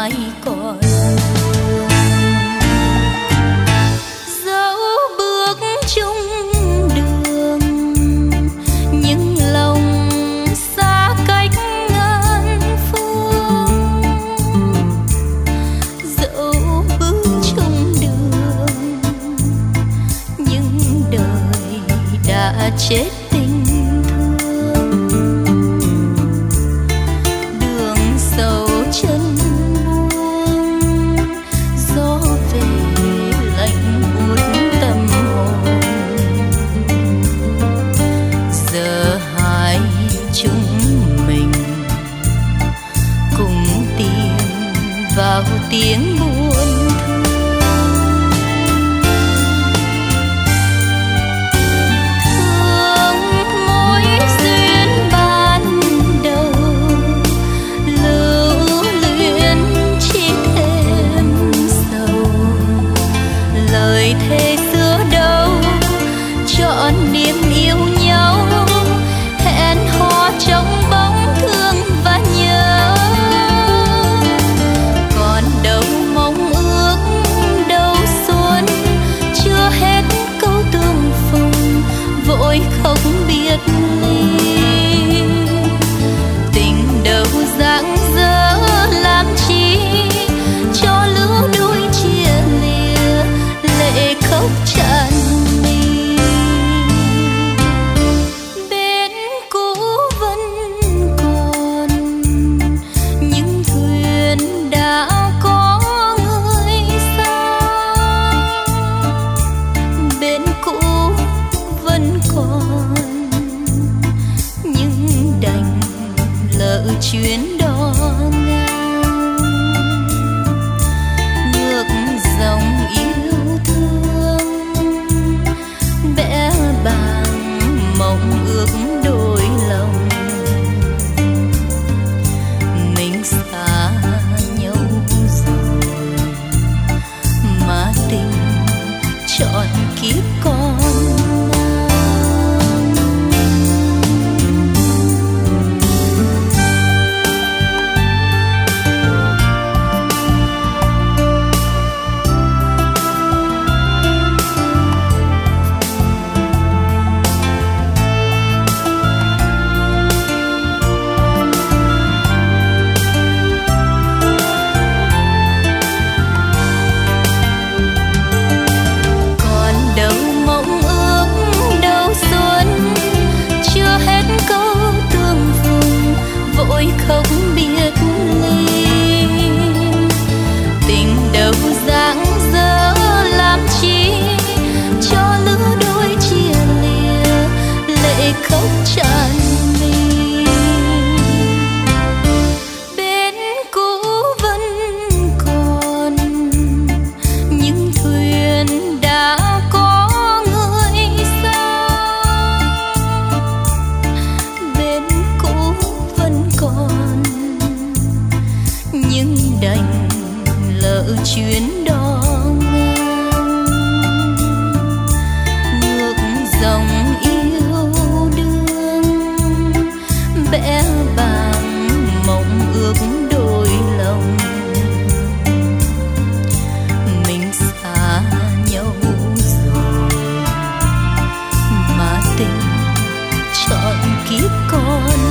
ai còn dẫu bước chung đường nhưng lòng xa cách ngàn phương, dẫu bước chung đường nhưng đời đã chết tình thương. Đường sâu chân buông, gió về lạnh buốt tâm hồn. Giờ hai chúng mình cùng tìm vào tiếng buồn thương. Mỗi duyên ban đầu lưu luyến chỉ thêm sầu, lời thề xưa đâu chọn niềm yêu nhau, hẹn hò trong bóng thương và nhớ. Còn đâu mong ước, đâu xuân chưa hết câu tương phùng, vội không biết ly. Tình đâu dang dở làm chi cho lứa đôi chia lìa, lệ khóc tràn mi. Bên cũ vẫn còn những thuyền đã có người xa, bên cũ vẫn còn nhưng đành lỡ chuyến đò ngang. Ngược dòng yêu thương vẽ bàng mộng ước đôi lòng, mình xa nhau rồi mà tình trọn kiếp con mang. Còn đâu mong ước, đâu xuân chưa hết câu tương phùng, vội không biết ly. Tình đâu dang dở làm chi cho lứa đôi chia lìa, lệ khóc tràn mi. Bên cũ vẫn còn những thuyền đã có người xa, bên cũ vẫn còn nhưng đành lỡ chuyến đò ngang. Ngược dòng yêu đương vẽ bàng mộng ước đôi lòng, mình xa nhau rồi mà tình trọn kiếp con